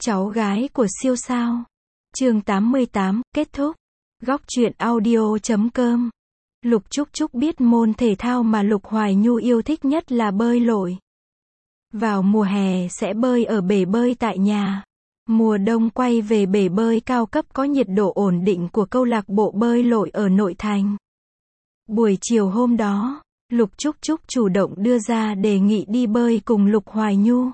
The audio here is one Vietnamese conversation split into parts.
Cháu gái của siêu sao. Chương 88, kết thúc. Góc truyện audio.com. Lục Trúc Trúc biết môn thể thao mà Lục Hoài Nhu yêu thích nhất là bơi lội. Vào mùa hè sẽ bơi ở bể bơi tại nhà. Mùa đông quay về bể bơi cao cấp có nhiệt độ ổn định của câu lạc bộ bơi lội ở nội thành. Buổi chiều hôm đó, Lục Trúc Trúc chủ động đưa ra đề nghị đi bơi cùng Lục Hoài Nhu.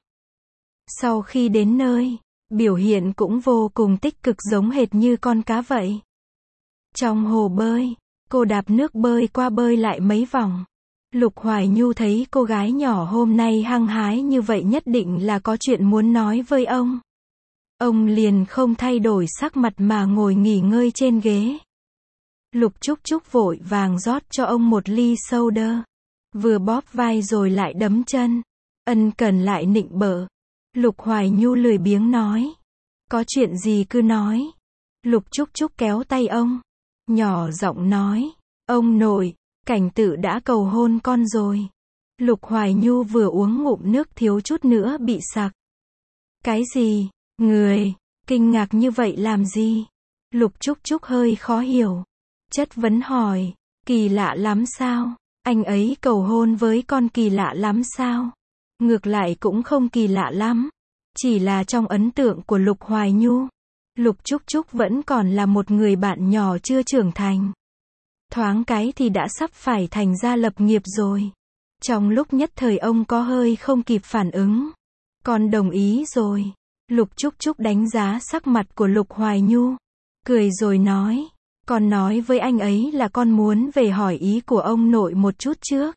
Sau khi đến nơi, biểu hiện cũng vô cùng tích cực giống hệt như con cá vậy. Trong hồ bơi, cô đạp nước bơi qua bơi lại mấy vòng. Lục Hoài Nhu thấy cô gái nhỏ hôm nay hăng hái như vậy nhất định là có chuyện muốn nói với ông. Ông liền không thay đổi sắc mặt mà ngồi nghỉ ngơi trên ghế. Lục Trúc Trúc vội vàng rót cho ông một ly soda. Vừa bóp vai rồi lại đấm chân. Ân cần lại nịnh bợ. Lục Hoài Nhu lười biếng nói. Có chuyện gì cứ nói. Lục Trúc Trúc kéo tay ông. Nhỏ giọng nói. Ông nội, Cảnh Tự đã cầu hôn con rồi. Lục Hoài Nhu vừa uống ngụm nước thiếu chút nữa bị sặc. Cái gì? Người, kinh ngạc như vậy làm gì? Lục Trúc Trúc hơi khó hiểu. Chất vấn hỏi. Kỳ lạ lắm sao? Anh ấy cầu hôn với con kỳ lạ lắm sao? Ngược lại cũng không kỳ lạ lắm. Chỉ là trong ấn tượng của Lục Hoài Nhu, Lục Trúc Trúc vẫn còn là một người bạn nhỏ chưa trưởng thành. Thoáng cái thì đã sắp phải thành gia lập nghiệp rồi. Trong lúc nhất thời ông có hơi không kịp phản ứng. Con đồng ý rồi. Lục Trúc Trúc đánh giá sắc mặt của Lục Hoài Nhu. Cười rồi nói. Con nói với anh ấy là con muốn về hỏi ý của ông nội một chút trước.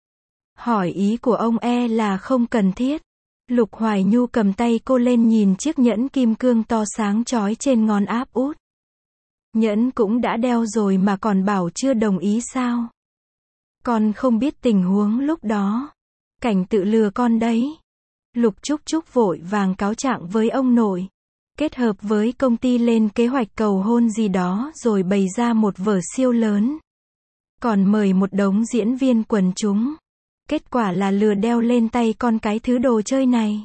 Hỏi ý của ông là không cần thiết. Lục Hoài Nhu cầm tay cô lên nhìn chiếc nhẫn kim cương to sáng chói trên ngón áp út. Nhẫn cũng đã đeo rồi mà còn bảo chưa đồng ý sao? Con không biết tình huống lúc đó. Cảnh Tự lừa con đấy. Lục Trúc Trúc vội vàng cáo trạng với ông nội. Kết hợp với công ty lên kế hoạch cầu hôn gì đó rồi bày ra một vở siêu lớn. Còn mời một đống diễn viên quần chúng. Kết quả là lừa đeo lên tay con cái thứ đồ chơi này.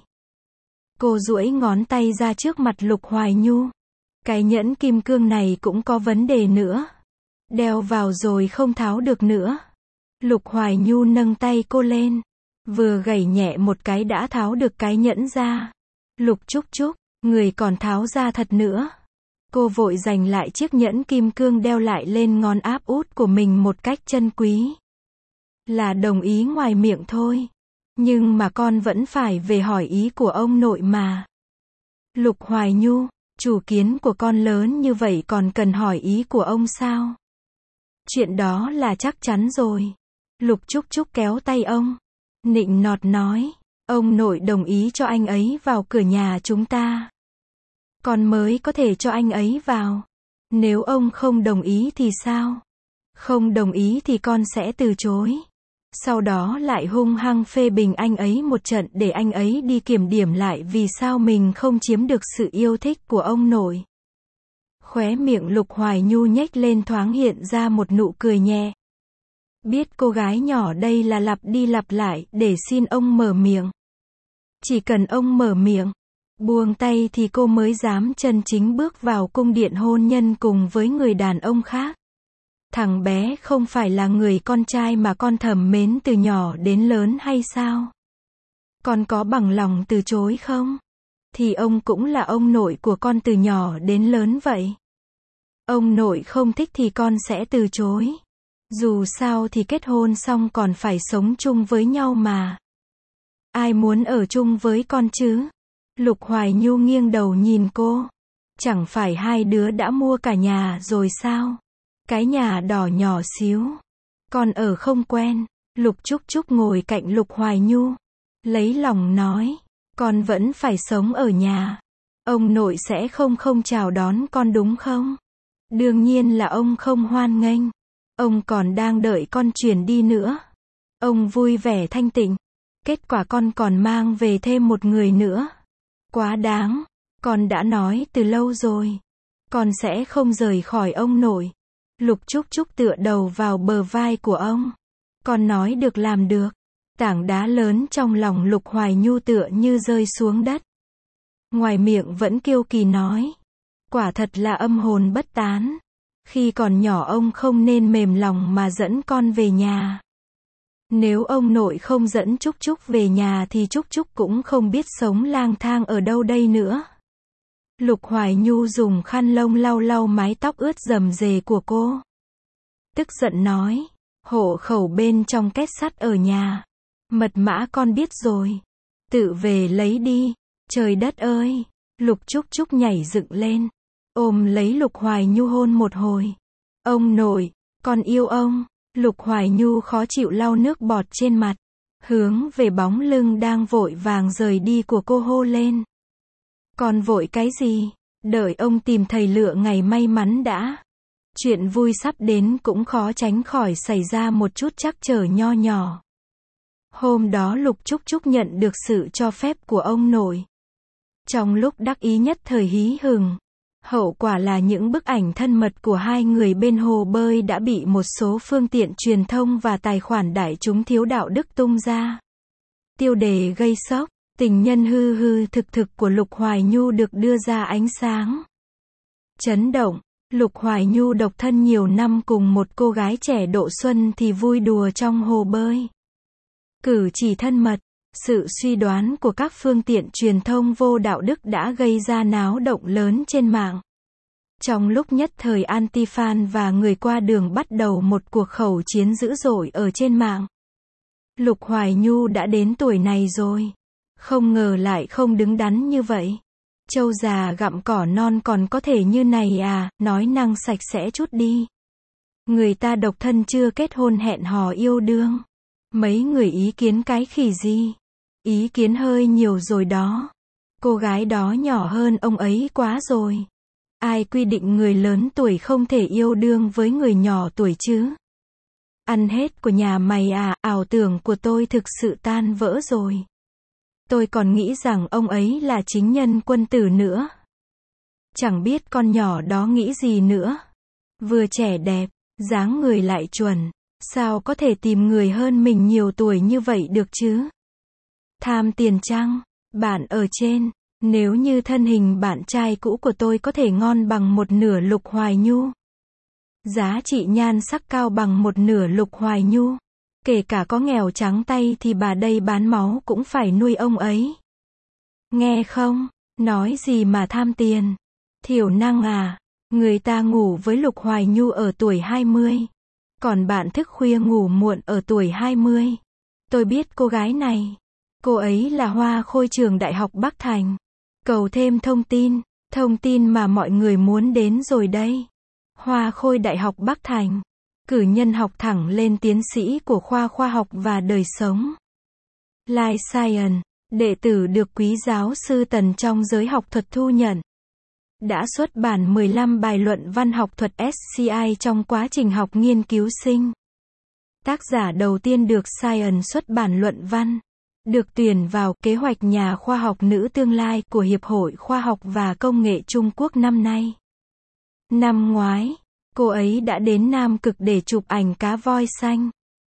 Cô duỗi ngón tay ra trước mặt Lục Hoài Nhu. Cái nhẫn kim cương này cũng có vấn đề nữa. Đeo vào rồi không tháo được nữa. Lục Hoài Nhu nâng tay cô lên. Vừa gảy nhẹ một cái đã tháo được cái nhẫn ra. Lục Trúc Trúc, người còn tháo ra thật nữa. Cô vội giành lại chiếc nhẫn kim cương đeo lại lên ngón áp út của mình một cách chân quý. Là đồng ý ngoài miệng thôi. Nhưng mà con vẫn phải về hỏi ý của ông nội mà. Lục Hoài Nhu, chủ kiến của con lớn như vậy còn cần hỏi ý của ông sao? Chuyện đó là chắc chắn rồi. Lục Trúc Trúc kéo tay ông. Nịnh nọt nói. Ông nội đồng ý cho anh ấy vào cửa nhà chúng ta. Con mới có thể cho anh ấy vào. Nếu ông không đồng ý thì sao? Không đồng ý thì con sẽ từ chối. Sau đó lại hung hăng phê bình anh ấy một trận để anh ấy đi kiểm điểm lại vì sao mình không chiếm được sự yêu thích của ông nội. Khóe miệng Lục Hoài Nhu nhếch lên thoáng hiện ra một nụ cười nhẹ. Biết cô gái nhỏ đây là lặp đi lặp lại để xin ông mở miệng. Chỉ cần ông mở miệng, buông tay thì cô mới dám chân chính bước vào cung điện hôn nhân cùng với người đàn ông khác. Thằng bé không phải là người con trai mà con thầm mến từ nhỏ đến lớn hay sao? Con có bằng lòng từ chối không? Thì ông cũng là ông nội của con từ nhỏ đến lớn vậy. Ông nội không thích thì con sẽ từ chối. Dù sao thì kết hôn xong còn phải sống chung với nhau mà. Ai muốn ở chung với con chứ? Lục Hoài Nhu nghiêng đầu nhìn cô. Chẳng phải hai đứa đã mua cả nhà rồi sao? Cái nhà đỏ nhỏ xíu. Con ở không quen. Lục Trúc Trúc ngồi cạnh Lục Hoài Nhu. Lấy lòng nói. Con vẫn phải sống ở nhà. Ông nội sẽ không chào đón con đúng không? Đương nhiên là ông không hoan nghênh. Ông còn đang đợi con chuyển đi nữa. Ông vui vẻ thanh tịnh. Kết quả con còn mang về thêm một người nữa. Quá đáng. Con đã nói từ lâu rồi. Con sẽ không rời khỏi ông nội. Lục Trúc Trúc tựa đầu vào bờ vai của ông. Con nói được làm được. Tảng đá lớn trong lòng Lục Hoài Nhu tựa như rơi xuống đất. ngoài miệng vẫn kiêu kỳ nói. Quả thật là âm hồn bất tán. Khi còn nhỏ ông không nên mềm lòng mà dẫn con về nhà. Nếu ông nội không dẫn Trúc Trúc về nhà thì Trúc Trúc cũng không biết sống lang thang ở đâu đây nữa. Lục Hoài Nhu dùng khăn lông lau lau mái tóc ướt rầm rề của cô. Tức giận nói, hộ khẩu bên trong két sắt ở nhà. Mật mã con biết rồi. Tự về lấy đi. Trời đất ơi. Lục Trúc Trúc nhảy dựng lên. Ôm lấy Lục Hoài Nhu hôn một hồi. Ông nội, con yêu ông. Lục Hoài Nhu khó chịu lau nước bọt trên mặt. Hướng về bóng lưng đang vội vàng rời đi của cô hô lên. Con vội cái gì? Đợi ông tìm thầy lựa ngày may mắn đã. Chuyện vui sắp đến cũng khó tránh khỏi xảy ra một chút trắc trở nho nhỏ. Hôm đó Lục Trúc Trúc nhận được sự cho phép của ông nội. Trong lúc đắc ý nhất thời hí hửng, hậu quả là những bức ảnh thân mật của hai người bên hồ bơi đã bị một số phương tiện truyền thông và tài khoản đại chúng thiếu đạo đức tung ra. Tiêu đề gây sốc, tình nhân hư hư thực thực của Lục Hoài Nhu được đưa ra ánh sáng. Chấn động, Lục Hoài Nhu độc thân nhiều năm cùng một cô gái trẻ độ xuân thì vui đùa trong hồ bơi. Cử chỉ thân mật, sự suy đoán của các phương tiện truyền thông vô đạo đức đã gây ra náo động lớn trên mạng. Trong lúc nhất thời anti-fan và người qua đường bắt đầu một cuộc khẩu chiến dữ dội ở trên mạng. Lục Hoài Nhu đã đến tuổi này rồi. Không ngờ lại không đứng đắn như vậy. Trâu già gặm cỏ non còn có thể như này à, nói năng sạch sẽ chút đi. Người ta độc thân chưa kết hôn hẹn hò yêu đương. Mấy người ý kiến cái khỉ gì? Ý kiến hơi nhiều rồi đó. Cô gái đó nhỏ hơn ông ấy quá rồi. Ai quy định người lớn tuổi không thể yêu đương với người nhỏ tuổi chứ? Ăn hết của nhà mày à, ảo tưởng của tôi thực sự tan vỡ rồi. Tôi còn nghĩ rằng ông ấy là chính nhân quân tử nữa. Chẳng biết con nhỏ đó nghĩ gì nữa. Vừa trẻ đẹp, dáng người lại chuẩn. Sao có thể tìm người hơn mình nhiều tuổi như vậy được chứ? Tham tiền chăng? Bạn ở trên. Nếu như thân hình bạn trai cũ của tôi có thể ngon bằng một nửa Lục Hoài Nhu. Giá trị nhan sắc cao bằng một nửa Lục Hoài Nhu. Kể cả có nghèo trắng tay thì bà đây bán máu cũng phải nuôi ông ấy. Nghe không? Nói gì mà tham tiền? Thiểu năng à? Người ta ngủ với Lục Hoài Nhu ở tuổi 20. Còn bạn thức khuya ngủ muộn ở tuổi 20. Tôi biết cô gái này. Cô ấy là Hoa Khôi trường Đại học Bắc Thành. Cầu thêm thông tin mà mọi người muốn đến rồi đây. Hoa Khôi Đại học Bắc Thành. Cử nhân học thẳng lên tiến sĩ của khoa khoa học và đời sống. Life Science, đệ tử được quý giáo sư Tần trong giới học thuật thu nhận. Đã xuất bản 15 bài luận văn học thuật SCI trong quá trình học nghiên cứu sinh. Tác giả đầu tiên được Science xuất bản luận văn. Được tuyển vào kế hoạch nhà khoa học nữ tương lai của Hiệp hội Khoa học và Công nghệ Trung Quốc năm nay. Năm ngoái, cô ấy đã đến Nam Cực để chụp ảnh cá voi xanh.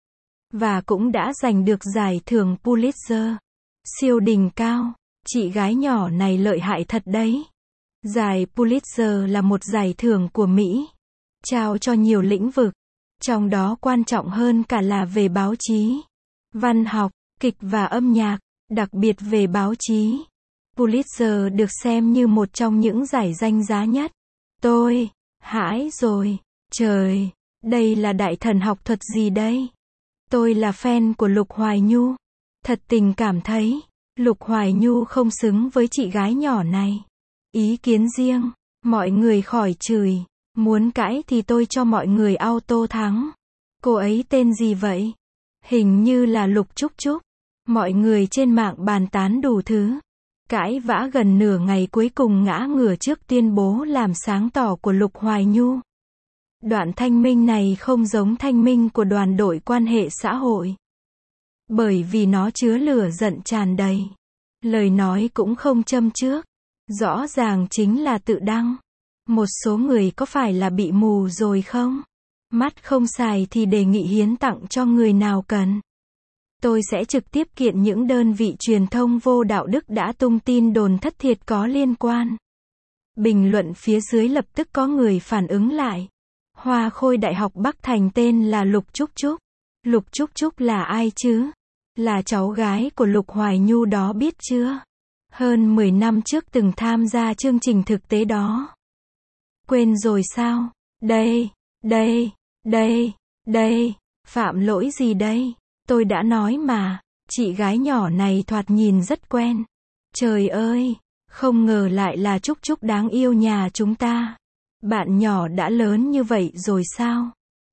Và cũng đã giành được giải thưởng Pulitzer. Siêu đỉnh cao. Chị gái nhỏ này lợi hại thật đấy. Giải Pulitzer là một giải thưởng của Mỹ. Trao cho nhiều lĩnh vực. Trong đó quan trọng hơn cả là về báo chí, văn học, kịch và âm nhạc, đặc biệt về báo chí. Pulitzer được xem như một trong những giải danh giá nhất. Tôi, hãi rồi, trời, đây là đại thần học thuật gì đây? Tôi là fan của Lục Hoài Nhu. Thật tình cảm thấy, Lục Hoài Nhu không xứng với chị gái nhỏ này. Ý kiến riêng, mọi người khỏi chửi. Muốn cãi thì tôi cho mọi người auto thắng. Cô ấy tên gì vậy? Hình như là Lục Trúc Trúc. Mọi người trên mạng bàn tán đủ thứ. Cãi vã gần nửa ngày cuối cùng ngã ngửa trước tuyên bố làm sáng tỏ của Lục Hoài Nhu. Đoạn thanh minh này không giống thanh minh của đoàn đội quan hệ xã hội. Bởi vì nó chứa lửa giận tràn đầy. Lời nói cũng không châm trước. Rõ ràng chính là tự đăng. Một số người có phải là bị mù rồi không? Mắt không xài thì đề nghị hiến tặng cho người nào cần. Tôi sẽ trực tiếp kiện những đơn vị truyền thông vô đạo đức đã tung tin đồn thất thiệt có liên quan. Bình luận phía dưới lập tức có người phản ứng lại. Hoa khôi Đại học Bắc Thành tên là Lục Trúc Trúc. Lục Trúc Trúc là ai chứ? Là cháu gái của Lục Hoài Nhu đó biết chưa? Hơn 10 năm trước từng tham gia chương trình thực tế đó. Quên rồi sao? Đây, phạm lỗi gì đây? Tôi đã nói mà, chị gái nhỏ này thoạt nhìn rất quen. Trời ơi, không ngờ lại là Trúc Trúc đáng yêu nhà chúng ta. Bạn nhỏ đã lớn như vậy rồi sao?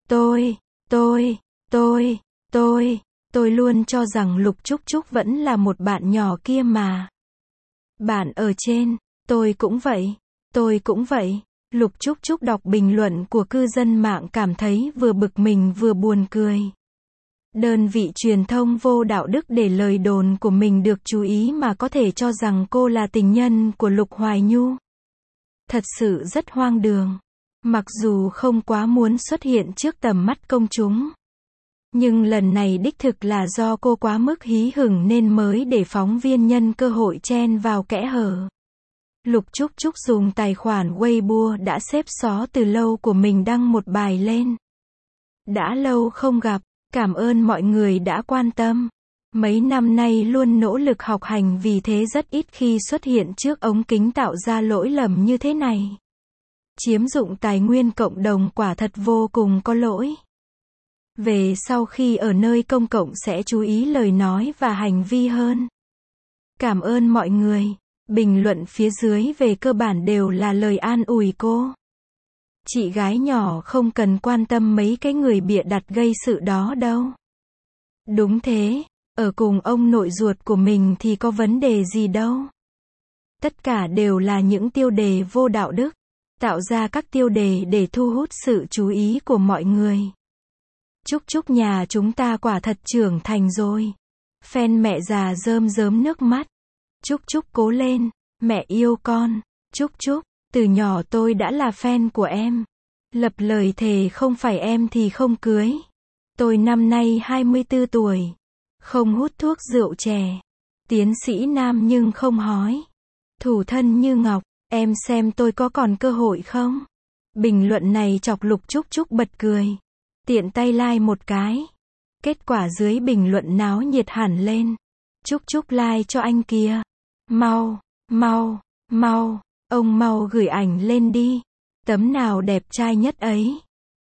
Tôi luôn cho rằng Lục Trúc Trúc vẫn là một bạn nhỏ kia mà. Bạn ở trên, tôi cũng vậy. Lục Trúc Trúc đọc bình luận của cư dân mạng cảm thấy vừa bực mình vừa buồn cười. Đơn vị truyền thông vô đạo đức để lời đồn của mình được chú ý mà có thể cho rằng cô là tình nhân của Lục Hoài Nhu. Thật sự rất hoang đường. Mặc dù không quá muốn xuất hiện trước tầm mắt công chúng. Nhưng lần này đích thực là do cô quá mức hí hửng nên mới để phóng viên nhân cơ hội chen vào kẽ hở. Lục Trúc Trúc dùng tài khoản Weibo đã xếp xó từ lâu của mình đăng một bài lên. Đã lâu không gặp, cảm ơn mọi người đã quan tâm. Mấy năm nay luôn nỗ lực học hành vì thế rất ít khi xuất hiện trước ống kính tạo ra lỗi lầm như thế này. Chiếm dụng tài nguyên cộng đồng quả thật vô cùng có lỗi. Về sau khi ở nơi công cộng sẽ chú ý lời nói và hành vi hơn. Cảm ơn mọi người. Bình luận phía dưới về cơ bản đều là lời an ủi cô. Chị gái nhỏ không cần quan tâm mấy cái người bịa đặt gây sự đó đâu. Đúng thế, ở cùng ông nội ruột của mình thì có vấn đề gì đâu. Tất cả đều là những tiêu đề vô đạo đức, tạo ra các tiêu đề để thu hút sự chú ý của mọi người. Trúc Trúc nhà chúng ta quả thật trưởng thành rồi. Fan mẹ già rơm rớm nước mắt. Trúc Trúc cố lên, mẹ yêu con. Trúc Trúc, từ nhỏ tôi đã là fan của em. Lập lời thề không phải em thì không cưới. Tôi năm nay 24 tuổi. Không hút thuốc rượu chè. Tiến sĩ nam nhưng không hói. Thủ thân như ngọc, em xem tôi có còn cơ hội không? Bình luận này chọc Lục Trúc Trúc bật cười. Tiện tay like một cái. Kết quả dưới bình luận náo nhiệt hẳn lên. Trúc Trúc like cho anh kìa. Mau, ông mau gửi ảnh lên đi. Tấm nào đẹp trai nhất ấy?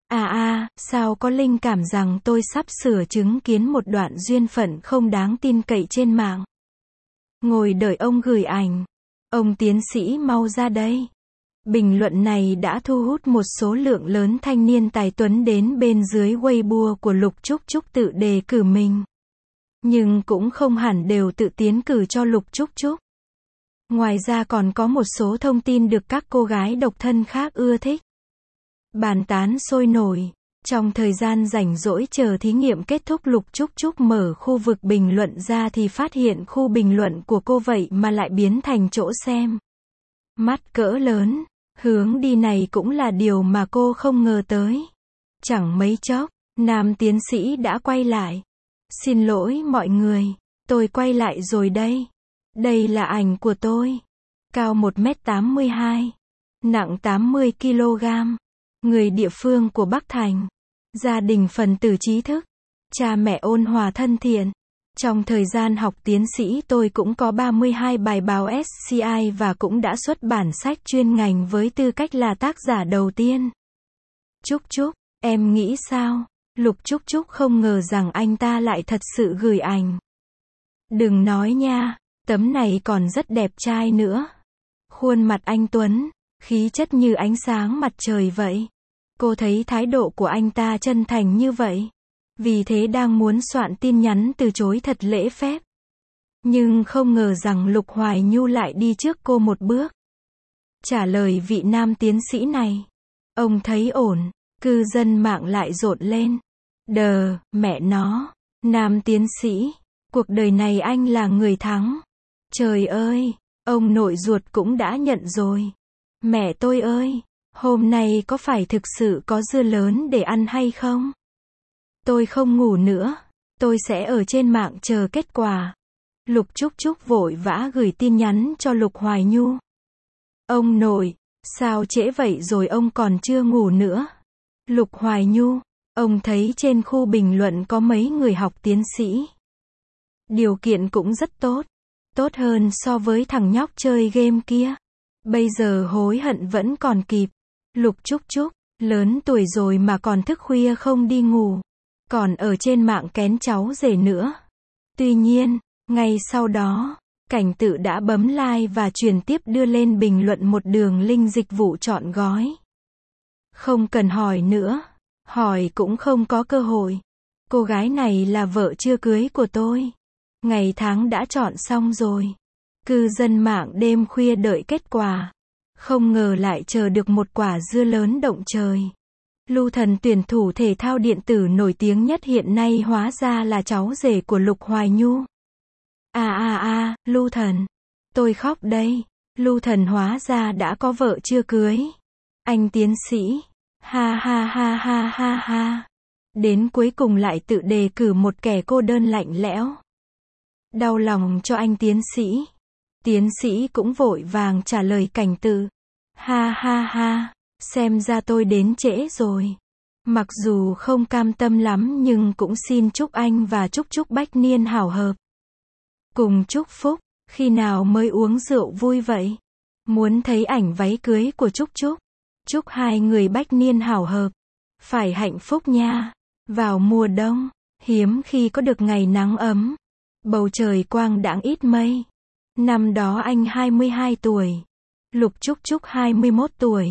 Sao có linh cảm rằng tôi sắp sửa chứng kiến một đoạn duyên phận không đáng tin cậy trên mạng. Ngồi đợi ông gửi ảnh. Ông tiến sĩ mau ra đây. Bình luận này đã thu hút một số lượng lớn thanh niên tài tuấn đến bên dưới Weibo của Lục Trúc Trúc tự đề cử mình. Nhưng cũng không hẳn đều tự tiến cử cho Lục Trúc Trúc. Ngoài ra còn có một số thông tin được các cô gái độc thân khác ưa thích. Bàn tán sôi nổi. Trong thời gian rảnh rỗi chờ thí nghiệm kết thúc Lục Trúc Trúc mở khu vực bình luận ra thì phát hiện khu bình luận của cô vậy mà lại biến thành chỗ xem. Mắt cỡ lớn. Hướng đi này cũng là điều mà cô không ngờ tới. Chẳng mấy chốc, nam tiến sĩ đã quay lại. Xin lỗi mọi người, tôi quay lại rồi đây. Đây là ảnh của tôi. Cao 1m82. Nặng 80 kg. Người địa phương của Bắc Thành. Gia đình phần tử trí thức. Cha mẹ ôn hòa thân thiện. Trong thời gian học tiến sĩ tôi cũng có 32 bài báo SCI và cũng đã xuất bản sách chuyên ngành với tư cách là tác giả đầu tiên. Trúc Trúc, em nghĩ sao? Lục Trúc Trúc không ngờ rằng anh ta lại thật sự gửi ảnh. Đừng nói nha, tấm này còn rất đẹp trai nữa. Khuôn mặt anh tuấn, khí chất như ánh sáng mặt trời vậy. Cô thấy thái độ của anh ta chân thành như vậy. Vì thế đang muốn soạn tin nhắn từ chối thật lễ phép. Nhưng không ngờ rằng Lục Hoài Nhu lại đi trước cô một bước. Trả lời vị nam tiến sĩ này. Ông thấy ổn, cư dân mạng lại rộn lên. Mẹ nó, nam tiến sĩ, cuộc đời này anh là người thắng. Trời ơi, ông nội ruột cũng đã nhận rồi. Mẹ tôi ơi, hôm nay có phải thực sự có dưa lớn để ăn hay không? Tôi không ngủ nữa. Tôi sẽ ở trên mạng chờ kết quả. Lục Trúc Trúc vội vã gửi tin nhắn cho Lục Hoài Nhu. Ông nội, sao trễ vậy rồi ông còn chưa ngủ nữa? Lục Hoài Nhu, ông thấy trên khu bình luận có mấy người học tiến sĩ. Điều kiện cũng rất tốt. Tốt hơn so với thằng nhóc chơi game kia. Bây giờ hối hận vẫn còn kịp. Lục Trúc Trúc, lớn tuổi rồi mà còn thức khuya không đi ngủ. Còn ở trên mạng kén cháu rể nữa. Tuy nhiên, ngay sau đó, Cảnh Tự đã bấm like và truyền tiếp đưa lên bình luận một đường link dịch vụ trọn gói. Không cần hỏi nữa. Hỏi cũng không có cơ hội. Cô gái này là vợ chưa cưới của tôi. Ngày tháng đã chọn xong rồi. Cư dân mạng đêm khuya đợi kết quả. Không ngờ lại chờ được một quả dưa lớn động trời. Lưu Thần, tuyển thủ thể thao điện tử nổi tiếng nhất hiện nay, hóa ra là cháu rể của Lục Hoài Nhu. Lưu Thần. Tôi khóc đây. Lưu Thần hóa ra đã có vợ chưa cưới. Anh tiến sĩ. Ha ha ha ha ha ha. Đến cuối cùng lại tự đề cử một kẻ cô đơn lạnh lẽo. Đau lòng cho anh tiến sĩ. Tiến sĩ cũng vội vàng trả lời Cảnh Tự. Ha ha ha. Xem ra tôi đến trễ rồi. Mặc dù không cam tâm lắm nhưng cũng xin chúc anh và Trúc Trúc bách niên hảo hợp. Cùng chúc phúc. Khi nào mới uống rượu vui vậy? Muốn thấy ảnh váy cưới của Trúc Trúc. Chúc hai người bách niên hảo hợp. Phải hạnh phúc nha. Vào mùa đông, hiếm khi có được ngày nắng ấm. Bầu trời quang đãng ít mây. Năm đó anh 22 tuổi. Lục Trúc Trúc 21 tuổi.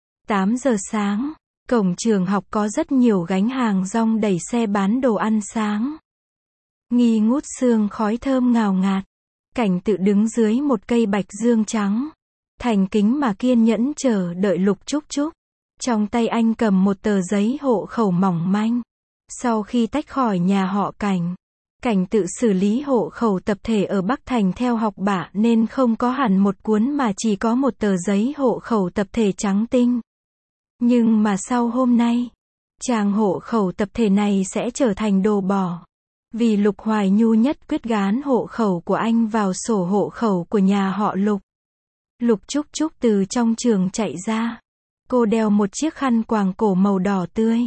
8 giờ sáng, cổng trường học có rất nhiều gánh hàng rong đẩy xe bán đồ ăn sáng. Nghi ngút sương khói thơm ngào ngạt. Cảnh Tự đứng dưới một cây bạch dương trắng. Thành kính mà kiên nhẫn chờ đợi Lục Trúc Trúc. Trong tay anh cầm một tờ giấy hộ khẩu mỏng manh. Sau khi tách khỏi nhà họ Cảnh, Cảnh Tự xử lý hộ khẩu tập thể ở Bắc Thành theo học bạ nên không có hẳn một cuốn mà chỉ có một tờ giấy hộ khẩu tập thể trắng tinh. Nhưng mà sau hôm nay, trang hộ khẩu tập thể này sẽ trở thành đồ bỏ. Vì Lục Hoài Nhu nhất quyết gán hộ khẩu của anh vào sổ hộ khẩu của nhà họ Lục. Lục Trúc Trúc từ trong trường chạy ra. Cô đeo một chiếc khăn quàng cổ màu đỏ tươi.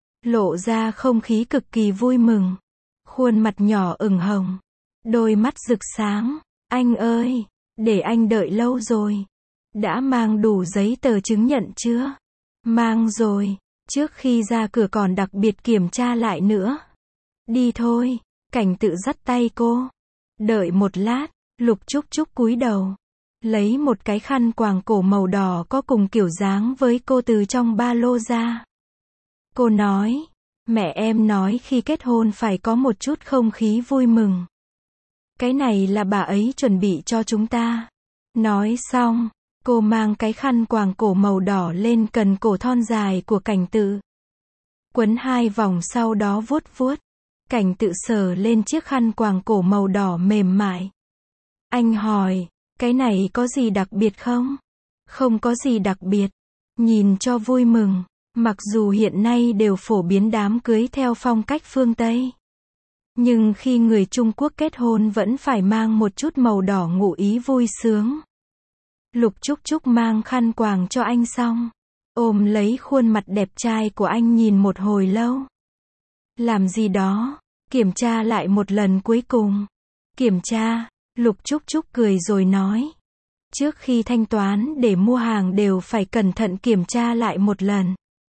Lộ ra không khí cực kỳ vui mừng. Khuôn mặt nhỏ ửng hồng. Đôi mắt rực sáng. Anh ơi, để anh đợi lâu rồi. Đã mang đủ giấy tờ chứng nhận chưa? Mang rồi. Trước khi ra cửa còn đặc biệt kiểm tra lại nữa. Đi thôi. Cảnh Tự dắt tay cô. Đợi một lát. Lục Trúc Trúc cúi đầu. Lấy một cái khăn quàng cổ màu đỏ có cùng kiểu dáng với cô từ trong ba lô ra. Cô nói. Mẹ em nói khi kết hôn phải có một chút không khí vui mừng. Cái này là bà ấy chuẩn bị cho chúng ta. Nói xong, cô mang cái khăn quàng cổ màu đỏ lên cần cổ thon dài của Cảnh Tự. Quấn 2 vòng sau đó vuốt vuốt. Cảnh Tự sờ lên chiếc khăn quàng cổ màu đỏ mềm mại. Anh hỏi, cái này có gì đặc biệt không? Không có gì đặc biệt. Nhìn cho vui mừng. Mặc dù hiện nay đều phổ biến đám cưới theo phong cách phương Tây. Nhưng khi người Trung Quốc kết hôn vẫn phải mang một chút màu đỏ ngụ ý vui sướng. Lục Trúc Trúc mang khăn quàng cho anh xong. Ôm lấy khuôn mặt đẹp trai của anh nhìn một hồi lâu. Làm gì đó? Kiểm tra lại một lần cuối cùng. Kiểm tra, Lục Trúc Trúc cười rồi nói. Trước khi thanh toán để mua hàng đều phải cẩn thận kiểm tra lại một lần.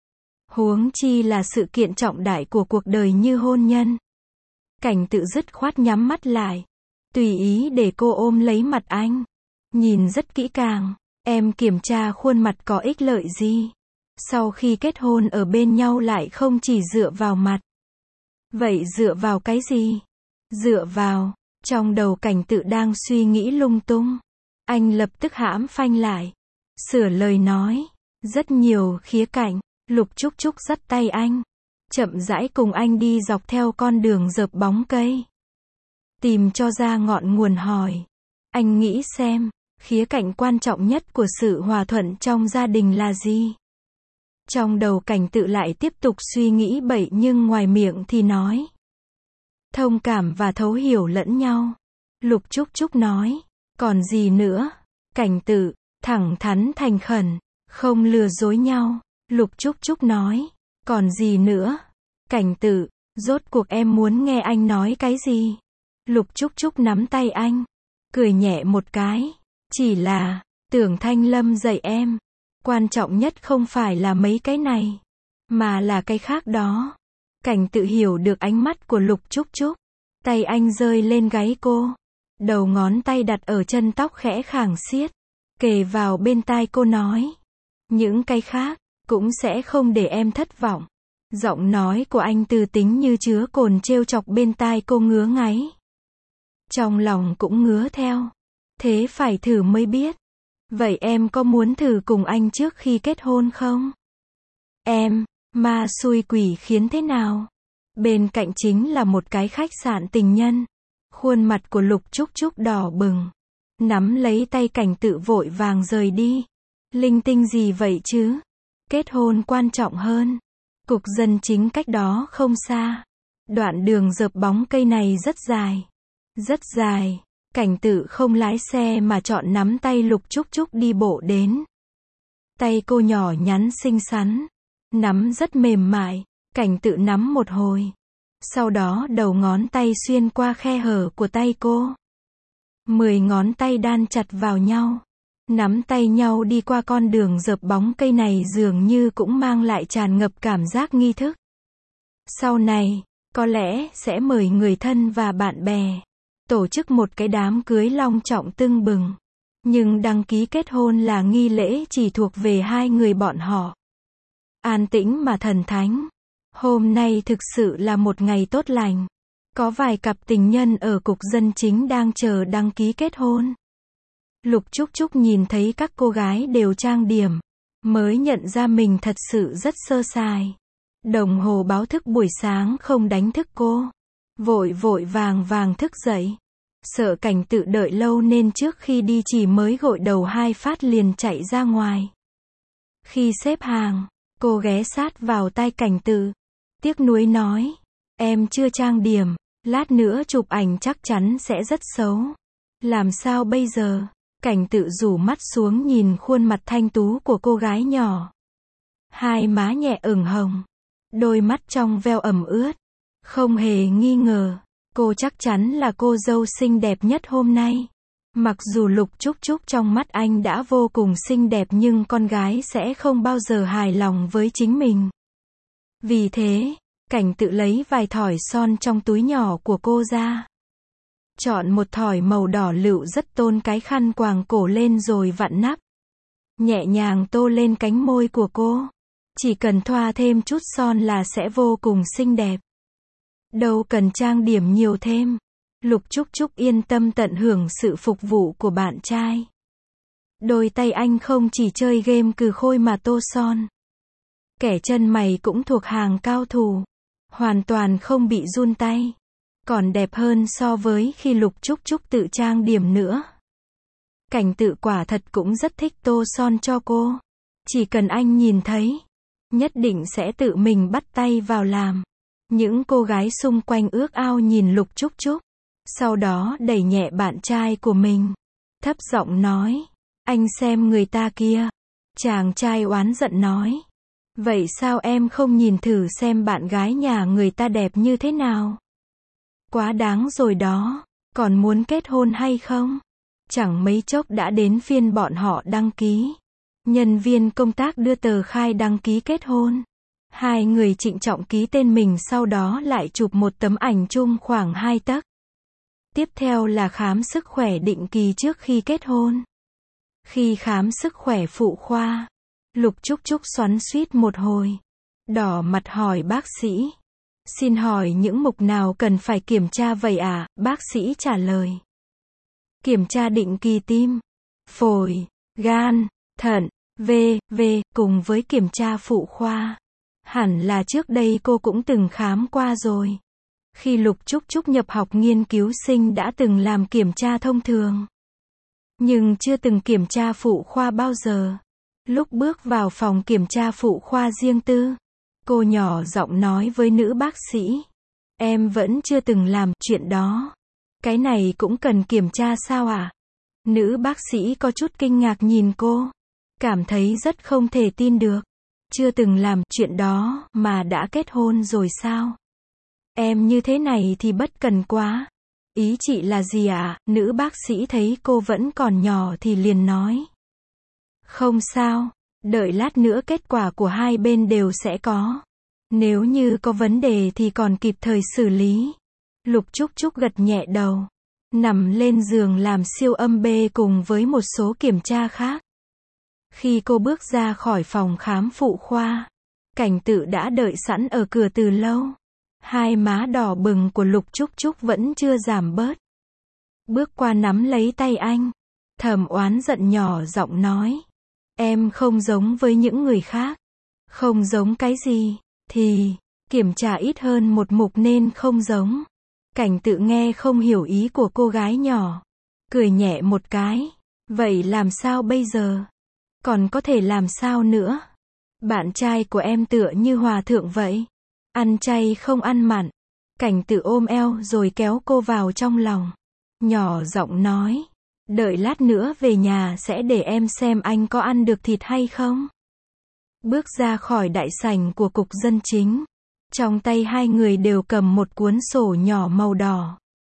Huống chi là sự kiện trọng đại của cuộc đời như hôn nhân. Cảnh Tự dứt khoát nhắm mắt lại. Tùy ý để cô ôm lấy mặt anh. Nhìn rất kỹ càng. Em kiểm tra khuôn mặt có ích lợi gì? Sau khi kết hôn ở bên nhau lại không chỉ dựa vào mặt. Vậy dựa vào cái gì? Dựa vào. Trong đầu Cảnh Tự đang suy nghĩ lung tung. Anh lập tức hãm phanh lại. Sửa lời nói. Rất nhiều khía cạnh. Lục Trúc Trúc dắt tay anh. Chậm rãi cùng anh đi dọc theo con đường rợp bóng cây. Tìm cho ra ngọn nguồn hỏi. Anh nghĩ xem, khía cạnh quan trọng nhất của sự hòa thuận trong gia đình là gì? Trong đầu Cảnh Tự lại tiếp tục suy nghĩ bậy nhưng ngoài miệng thì nói. thông cảm và thấu hiểu lẫn nhau. Lục Trúc Trúc nói, còn gì nữa? Cảnh Tự, thẳng thắn thành khẩn, không lừa dối nhau. Lục Trúc Trúc nói, còn gì nữa? Cảnh Tự, rốt cuộc em muốn nghe anh nói cái gì? Lục Trúc Trúc nắm tay anh, cười nhẹ một cái. Chỉ là, Tưởng Thanh Lâm dạy em, quan trọng nhất không phải là mấy cái này, mà là cái khác đó. Cảnh Tự hiểu được ánh mắt của Lục Trúc Trúc. Tay anh rơi lên gáy cô. Đầu ngón tay đặt ở chân tóc khẽ khàng siết. Kề vào bên tai cô nói. Những cái khác, cũng sẽ không để em thất vọng. Giọng nói của anh từ tính như chứa cồn trêu chọc bên tai cô ngứa ngáy. Trong lòng cũng ngứa theo. Thế phải thử mới biết. Vậy em có muốn thử cùng anh trước khi kết hôn không? Em, ma xui quỷ khiến thế nào? Bên cạnh chính là một cái khách sạn tình nhân. Khuôn mặt của Lục Trúc Trúc đỏ bừng. Nắm lấy tay Cảnh Tự vội vàng rời đi. Linh tinh gì vậy chứ? Kết hôn quan trọng hơn. Cục dân chính cách đó không xa. Đoạn đường rợp bóng cây này rất dài. Rất dài. Cảnh Tự không lái xe mà chọn nắm tay Lục Trúc Trúc đi bộ đến. Tay cô nhỏ nhắn xinh xắn. Nắm rất mềm mại. Cảnh Tự nắm một hồi. Sau đó đầu ngón tay xuyên qua khe hở của tay cô. 10 ngón tay đan chặt vào nhau. Nắm tay nhau đi qua con đường rợp bóng cây này dường như cũng mang lại tràn ngập cảm giác nghi thức. Sau này, có lẽ sẽ mời người thân và bạn bè. Tổ chức một cái đám cưới long trọng tưng bừng. Nhưng đăng ký kết hôn là nghi lễ chỉ thuộc về hai người bọn họ. An tĩnh mà thần thánh. Hôm nay thực sự là một ngày tốt lành. Có vài cặp tình nhân ở cục dân chính đang chờ đăng ký kết hôn. Lục Trúc Trúc nhìn thấy các cô gái đều trang điểm. Mới nhận ra mình thật sự rất sơ sài. Đồng hồ báo thức buổi sáng không đánh thức cô. Vội vội vàng vàng thức dậy. Sợ Cảnh Tự đợi lâu nên trước khi đi chỉ mới gội đầu 2 phát liền chạy ra ngoài. Khi xếp hàng, cô ghé sát vào tai Cảnh Tự. Tiếc nuối nói, em chưa trang điểm, lát nữa chụp ảnh chắc chắn sẽ rất xấu. Làm sao bây giờ? Cảnh Tự rủ mắt xuống nhìn khuôn mặt thanh tú của cô gái nhỏ. Hai má nhẹ ửng hồng, đôi mắt trong veo ẩm ướt. Không hề nghi ngờ, cô chắc chắn là cô dâu xinh đẹp nhất hôm nay. Mặc dù Lục Trúc Trúc trong mắt anh đã vô cùng xinh đẹp nhưng con gái sẽ không bao giờ hài lòng với chính mình. Vì thế, Cảnh Tự lấy vài thỏi son trong túi nhỏ của cô ra. Chọn một thỏi màu đỏ lựu rất tôn cái khăn quàng cổ lên rồi vặn nắp. Nhẹ nhàng tô lên cánh môi của cô. Chỉ cần thoa thêm chút son là sẽ vô cùng xinh đẹp. Đâu cần trang điểm nhiều thêm. Lục Trúc Trúc yên tâm tận hưởng sự phục vụ của bạn trai. Đôi tay anh không chỉ chơi game cừ khôi mà tô son. Kẻ chân mày cũng thuộc hàng cao thủ. Hoàn toàn không bị run tay. Còn đẹp hơn so với khi Lục Trúc Trúc tự trang điểm nữa. Cảnh Tự quả thật cũng rất thích tô son cho cô. Chỉ cần anh nhìn thấy, nhất định sẽ tự mình bắt tay vào làm. Những cô gái xung quanh ước ao nhìn Lục Trúc Trúc. Sau đó đẩy nhẹ bạn trai của mình. Thấp giọng nói, anh xem người ta kia. Chàng trai oán giận nói. Vậy sao em không nhìn thử xem bạn gái nhà người ta đẹp như thế nào? Quá đáng rồi đó, còn muốn kết hôn hay không? Chẳng mấy chốc đã đến phiên bọn họ đăng ký. Nhân viên công tác đưa tờ khai đăng ký kết hôn. Hai người trịnh trọng ký tên mình sau đó lại chụp một tấm ảnh chung khoảng 2 tấc. Tiếp theo là khám sức khỏe định kỳ trước khi kết hôn. Khi khám sức khỏe phụ khoa, Lục Trúc Trúc xoắn xuýt một hồi. Đỏ mặt hỏi bác sĩ. Xin hỏi những mục nào cần phải kiểm tra vậy ạ? Bác sĩ trả lời. Kiểm tra định kỳ tim, phổi, gan, thận, v.v. cùng với kiểm tra phụ khoa. Hẳn là trước đây cô cũng từng khám qua rồi. Khi Lục Trúc Trúc nhập học nghiên cứu sinh đã từng làm kiểm tra thông thường. Nhưng chưa từng kiểm tra phụ khoa bao giờ. Lúc bước vào phòng kiểm tra phụ khoa riêng tư, cô nhỏ giọng nói với nữ bác sĩ. Em vẫn chưa từng làm chuyện đó. Cái này cũng cần kiểm tra sao ạ? Nữ bác sĩ có chút kinh ngạc nhìn cô. Cảm thấy rất không thể tin được. Chưa từng làm chuyện đó mà đã kết hôn rồi sao? Em như thế này thì bất cần quá. Ý chị là gì ạ? Nữ bác sĩ thấy cô vẫn còn nhỏ thì liền nói. Không sao. Đợi lát nữa kết quả của hai bên đều sẽ có. Nếu như có vấn đề thì còn kịp thời xử lý. Lục Trúc Trúc gật nhẹ đầu. Nằm lên giường làm siêu âm B cùng với một số kiểm tra khác. Khi cô bước ra khỏi phòng khám phụ khoa, Cảnh Tự đã đợi sẵn ở cửa từ lâu. Hai má đỏ bừng của Lục Trúc Trúc vẫn chưa giảm bớt. Bước qua nắm lấy tay anh. Thầm oán giận nhỏ giọng nói. Em không giống với những người khác. Không giống cái gì? Thì, kiểm tra ít hơn một mục nên không giống. Cảnh Tự nghe không hiểu ý của cô gái nhỏ. Cười nhẹ một cái. Vậy làm sao bây giờ? Còn có thể làm sao nữa? Bạn trai của em tựa như hòa thượng vậy. Ăn chay không ăn mặn. Cảnh Tự ôm eo rồi kéo cô vào trong lòng. Nhỏ giọng nói. Đợi lát nữa về nhà sẽ để em xem anh có ăn được thịt hay không. Bước ra khỏi đại sảnh của cục dân chính. Trong tay hai người đều cầm một cuốn sổ nhỏ màu đỏ.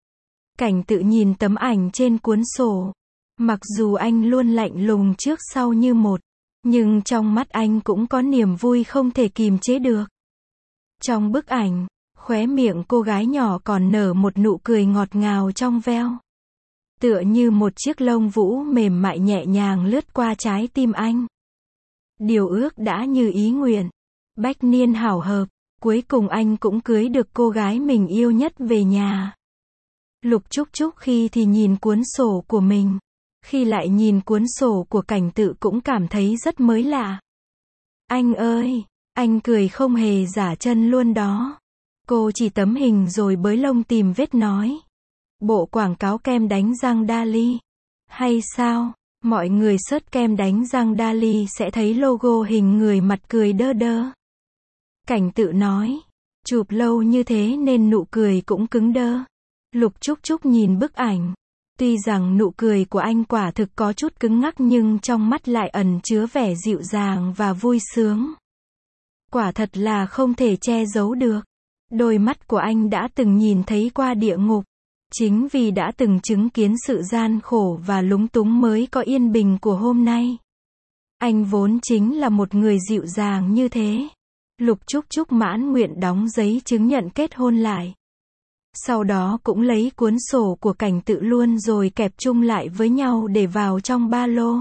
Cảnh Tự nhìn tấm ảnh trên cuốn sổ. Mặc dù anh luôn lạnh lùng trước sau như một, nhưng trong mắt anh cũng có niềm vui không thể kìm chế được. Trong bức ảnh, khóe miệng cô gái nhỏ còn nở một nụ cười ngọt ngào trong veo. Tựa như một chiếc lông vũ mềm mại nhẹ nhàng lướt qua trái tim anh. Điều ước đã như ý nguyện. Bách niên hảo hợp. Cuối cùng anh cũng cưới được cô gái mình yêu nhất về nhà. Lục Trúc Trúc khi thì nhìn cuốn sổ của mình. Khi lại nhìn cuốn sổ của Cảnh Tự cũng cảm thấy rất mới lạ. Anh ơi, anh cười không hề giả chân luôn đó. Cô chỉ tấm hình rồi bới lông tìm vết nói. Bộ quảng cáo kem đánh răng Dali. Hay sao, mọi người search kem đánh răng Dali sẽ thấy logo hình người mặt cười đơ đơ. Cảnh Tự nói. Chụp lâu như thế nên nụ cười cũng cứng đơ. Lục Trúc Trúc nhìn bức ảnh. Tuy rằng nụ cười của anh quả thực có chút cứng ngắc nhưng trong mắt lại ẩn chứa vẻ dịu dàng và vui sướng. Quả thật là không thể che giấu được. Đôi mắt của anh đã từng nhìn thấy qua địa ngục. Chính vì đã từng chứng kiến sự gian khổ và lúng túng mới có yên bình của hôm nay. Anh vốn chính là một người dịu dàng như thế. Lục Trúc Trúc mãn nguyện đóng giấy chứng nhận kết hôn lại. Sau đó cũng lấy cuốn sổ của Cảnh Tự luôn rồi kẹp chung lại với nhau để vào trong ba lô.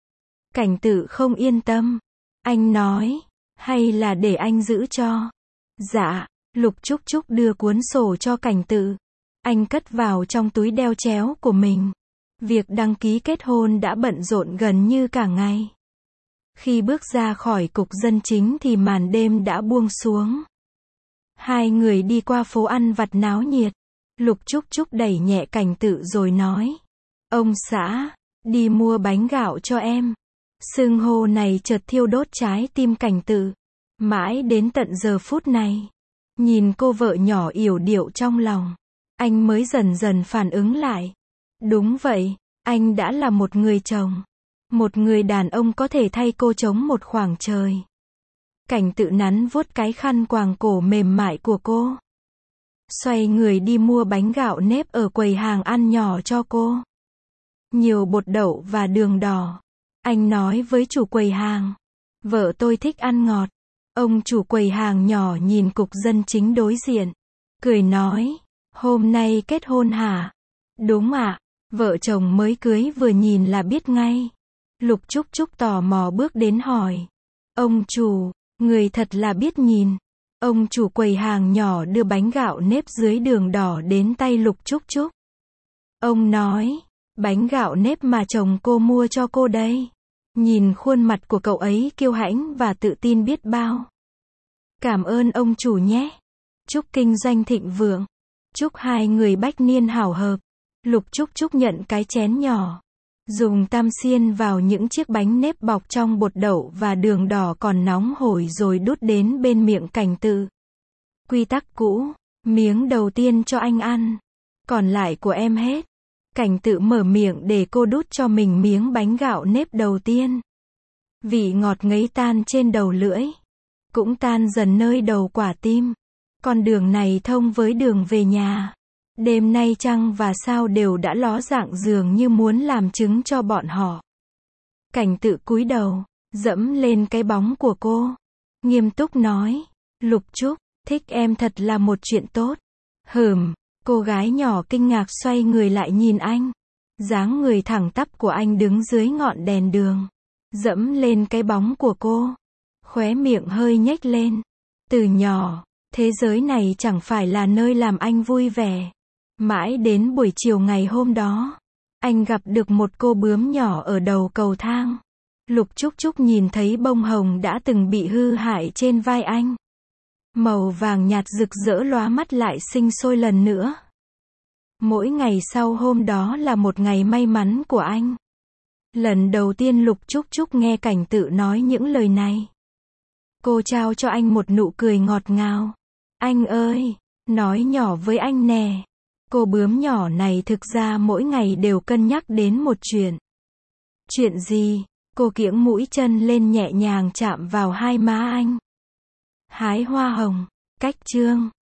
Cảnh Tự không yên tâm. Anh nói, hay là để anh giữ cho. Dạ, Lục Trúc Trúc đưa cuốn sổ cho Cảnh Tự. Anh cất vào trong túi đeo chéo của mình. Việc đăng ký kết hôn đã bận rộn gần như cả ngày. Khi bước ra khỏi cục dân chính thì màn đêm đã buông xuống. Hai người đi qua phố ăn vặt náo nhiệt. Lục Trúc Trúc đẩy nhẹ Cảnh Tự rồi nói. Ông xã, đi mua bánh gạo cho em. Xưng hô này chợt thiêu đốt trái tim Cảnh Tự. Mãi đến tận giờ phút này. Nhìn cô vợ nhỏ yểu điệu trong lòng. Anh mới dần dần phản ứng lại. Đúng vậy, anh đã là một người chồng. Một người đàn ông có thể thay cô chống một khoảng trời. Cảnh Tự nắn vuốt cái khăn quàng cổ mềm mại của cô. Xoay người đi mua bánh gạo nếp ở quầy hàng ăn nhỏ cho cô. Nhiều bột đậu và đường đỏ. Anh nói với chủ quầy hàng. Vợ tôi thích ăn ngọt. Ông chủ quầy hàng nhỏ nhìn cục dân chính đối diện. Cười nói. Hôm nay kết hôn hả? Đúng ạ. Vợ chồng mới cưới vừa nhìn là biết ngay. Lục Trúc Trúc tò mò bước đến hỏi. Ông chủ, người thật là biết nhìn. Ông chủ quầy hàng nhỏ đưa bánh gạo nếp dưới đường đỏ đến tay Lục Trúc Trúc. Ông nói, bánh gạo nếp mà chồng cô mua cho cô đây. Nhìn khuôn mặt của cậu ấy kiêu hãnh và tự tin biết bao. Cảm ơn ông chủ nhé. Chúc kinh doanh thịnh vượng. Chúc hai người bách niên hảo hợp. Lục Trúc Trúc nhận cái chén nhỏ. Dùng tam xiên vào những chiếc bánh nếp bọc trong bột đậu và đường đỏ còn nóng hổi rồi đút đến bên miệng Cảnh Tự. Quy tắc cũ, Miếng đầu tiên cho anh ăn. Còn lại của em hết. Cảnh Tự mở miệng để cô đút cho mình miếng bánh gạo nếp đầu tiên. Vị ngọt ngấy tan trên đầu lưỡi. Cũng tan dần nơi đầu quả tim. Con đường này thông với đường về nhà. Đêm nay trăng và sao đều đã ló dạng dường như muốn làm chứng cho bọn họ. Cảnh Tự cúi đầu, dẫm lên cái bóng của cô. Nghiêm túc nói, Lục Trúc, thích em thật là một chuyện tốt. Cô gái nhỏ kinh ngạc xoay người lại nhìn anh. Dáng người thẳng tắp của anh đứng dưới ngọn đèn đường. Dẫm lên cái bóng của cô. Khóe miệng hơi nhếch lên. Từ nhỏ, thế giới này chẳng phải là nơi làm anh vui vẻ. Mãi đến buổi chiều ngày hôm đó, anh gặp được một cô bướm nhỏ ở đầu cầu thang. Lục Trúc Trúc nhìn thấy bông hồng đã từng bị hư hại trên vai anh. Màu vàng nhạt rực rỡ lóa mắt lại sinh sôi lần nữa. Mỗi ngày sau hôm đó là một ngày may mắn của anh. Lần đầu tiên Lục Trúc Trúc nghe Cảnh Tự nói những lời này. Cô trao cho anh một nụ cười ngọt ngào. Anh ơi, nói nhỏ với anh nè. Cô bướm nhỏ này thực ra mỗi ngày đều cân nhắc đến một chuyện. Chuyện gì? Cô kiễng mũi chân lên nhẹ nhàng chạm vào hai má anh. Hái hoa hồng. Cách chương